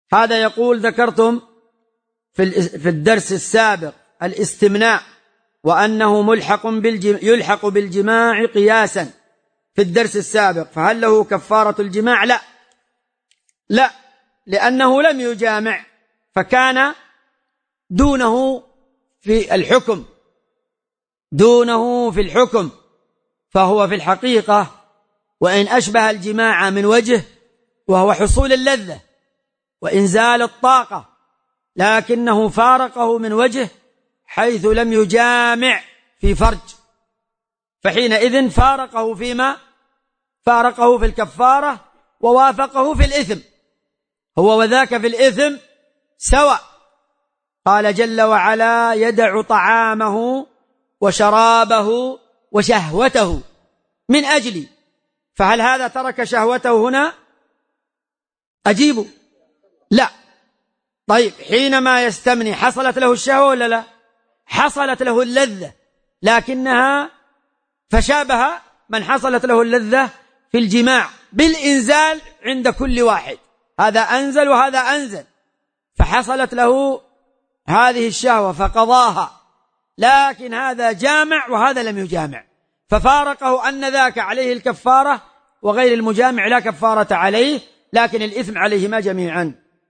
هذا يقول ذكرتم في الدرس السابق الاستمناء وأنه يلحق بالجماع قياسا في الدرس السابق، فهل له كفارة الجماع؟ لا، لأنه لم يجامع فكان دونه في الحكم، فهو في الحقيقة وإن أشبه الجماع من وجه وهو حصول اللذة وإنزال الطاقة، لكنه فارقه من وجه حيث لم يجامع في فرج، فحينئذ فارقه في الكفارة ووافقه في الإثم، هو وذاك في الإثم سواء. قال جل وعلا: يدع طعامه وشرابه وشهوته من أجلي، فهل هذا ترك شهوته هنا؟ أجيبه لا. طيب حينما يستمني حصلت له الشهوة ولا لا؟ حصلت له اللذة، لكنها فشابه من حصلت له اللذة في الجماع بالإنزال عند كل واحد، هذا أنزل وهذا أنزل، فحصلت له هذه الشهوة فقضاها، لكن هذا جامع وهذا لم يجامع، ففارقه أن ذاك عليه الكفارة وغير المجامع لا كفارة عليه، لكن الإثم عليهما جميعا.